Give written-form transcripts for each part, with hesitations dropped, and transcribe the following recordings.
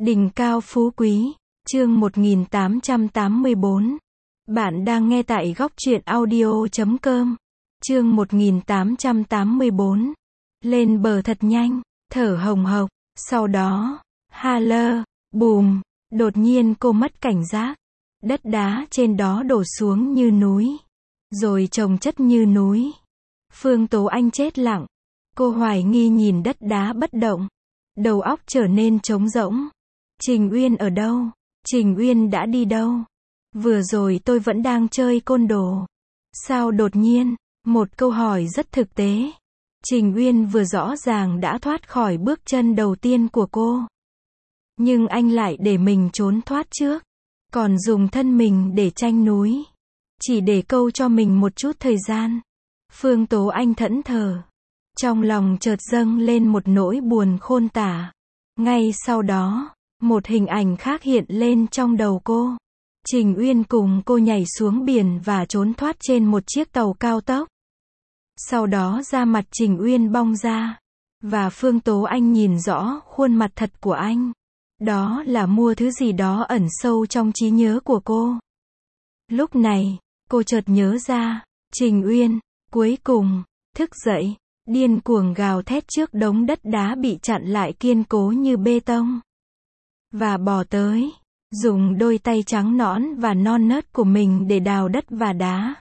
Đỉnh cao phú quý, chương 1884. Bạn đang nghe tại góc truyện audio.com. Chương 1884. Lên bờ thật nhanh, thở hồng hộc, sau đó, ha bùm, đột nhiên cô mất cảnh giác. Đất đá trên đó đổ xuống như núi, rồi chồng chất như núi. Phương Tố Anh chết lặng, cô hoài nghi nhìn đất đá bất động, đầu óc trở nên trống rỗng. Trình Uyên ở đâu? Trình Uyên đã đi đâu? Vừa rồi tôi vẫn đang chơi côn đồ. Sao đột nhiên? Một câu hỏi rất thực tế. Trình Uyên vừa rõ ràng đã thoát khỏi bước chân đầu tiên của cô. Nhưng anh lại để mình trốn thoát trước. Còn dùng thân mình để tranh núi. Chỉ để câu cho mình một chút thời gian. Phương Tố Anh thẫn thờ. Trong lòng chợt dâng lên một nỗi buồn khôn tả. Ngay sau đó, một hình ảnh khác hiện lên trong đầu cô. Trình Uyên cùng cô nhảy xuống biển và trốn thoát trên một chiếc tàu cao tốc. Sau đó da mặt Trình Uyên bong ra. Và Phương Tố Anh nhìn rõ khuôn mặt thật của anh. Đó là mua thứ gì đó ẩn sâu trong trí nhớ của cô. Lúc này, cô chợt nhớ ra, Trình Uyên, cuối cùng, thức dậy, điên cuồng gào thét trước đống đất đá bị chặn lại kiên cố như bê tông. Và bò tới, dùng đôi tay trắng nõn và non nớt của mình để đào đất và đá.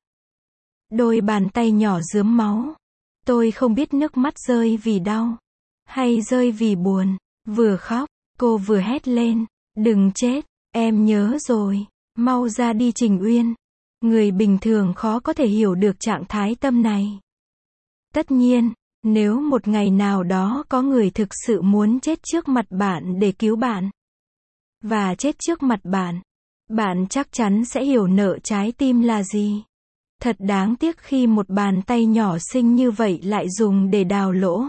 Đôi bàn tay nhỏ rướm máu. Tôi không biết nước mắt rơi vì đau, hay rơi vì buồn. Vừa khóc, cô vừa hét lên, đừng chết, em nhớ rồi, mau ra đi Trình Uyên. Người bình thường khó có thể hiểu được trạng thái tâm này. Tất nhiên, nếu một ngày nào đó có người thực sự muốn chết trước mặt bạn để cứu bạn, và chết trước mặt bạn, bạn chắc chắn sẽ hiểu nợ trái tim là gì. Thật đáng tiếc khi một bàn tay nhỏ xinh như vậy lại dùng để đào lỗ.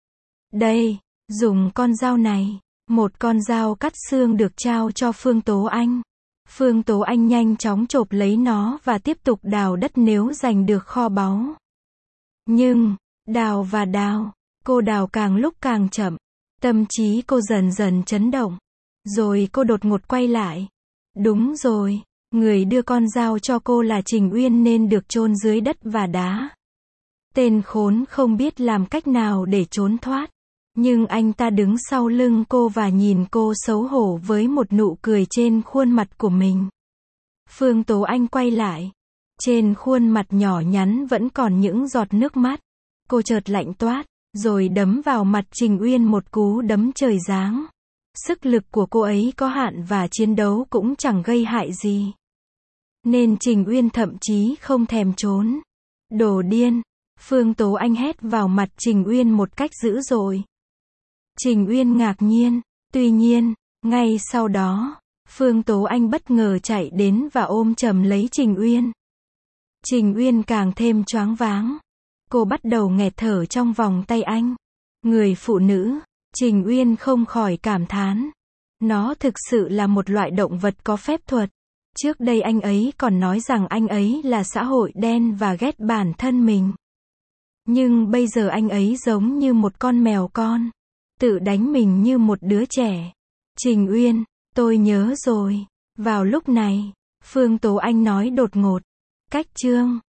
Đây, dùng con dao này. Một con dao cắt xương được trao cho Phương Tố Anh. Phương Tố Anh nhanh chóng chộp lấy nó và tiếp tục đào đất nếu giành được kho báu. Nhưng, đào và đào, cô đào càng lúc càng chậm. Tâm trí cô dần dần chấn động. Rồi cô đột ngột quay lại. Đúng rồi, người đưa con dao cho cô là Trình Uyên nên được chôn dưới đất và đá. Tên khốn không biết làm cách nào để trốn thoát. Nhưng anh ta đứng sau lưng cô và nhìn cô xấu hổ với một nụ cười trên khuôn mặt của mình. Phương Tố Anh quay lại. Trên khuôn mặt nhỏ nhắn vẫn còn những giọt nước mắt. Cô chợt lạnh toát, rồi đấm vào mặt Trình Uyên một cú đấm trời giáng. Sức lực của cô ấy có hạn và chiến đấu cũng chẳng gây hại gì. Nên Trình Uyên thậm chí không thèm trốn. Đồ điên! Phương Tố Anh hét vào mặt Trình Uyên một cách dữ dội. Trình Uyên ngạc nhiên. Tuy nhiên, ngay sau đó, Phương Tố Anh bất ngờ chạy đến và ôm chầm lấy Trình Uyên. Trình Uyên càng thêm choáng váng. Cô bắt đầu nghẹt thở trong vòng tay anh. Người phụ nữ, Trình Uyên không khỏi cảm thán. Nó thực sự là một loại động vật có phép thuật. Trước đây anh ấy còn nói rằng anh ấy là xã hội đen và ghét bản thân mình. Nhưng bây giờ anh ấy giống như một con mèo con. Tự đánh mình như một đứa trẻ. Trình Uyên, tôi nhớ rồi. Vào lúc này, Phương Tố Anh nói đột ngột. Cách chương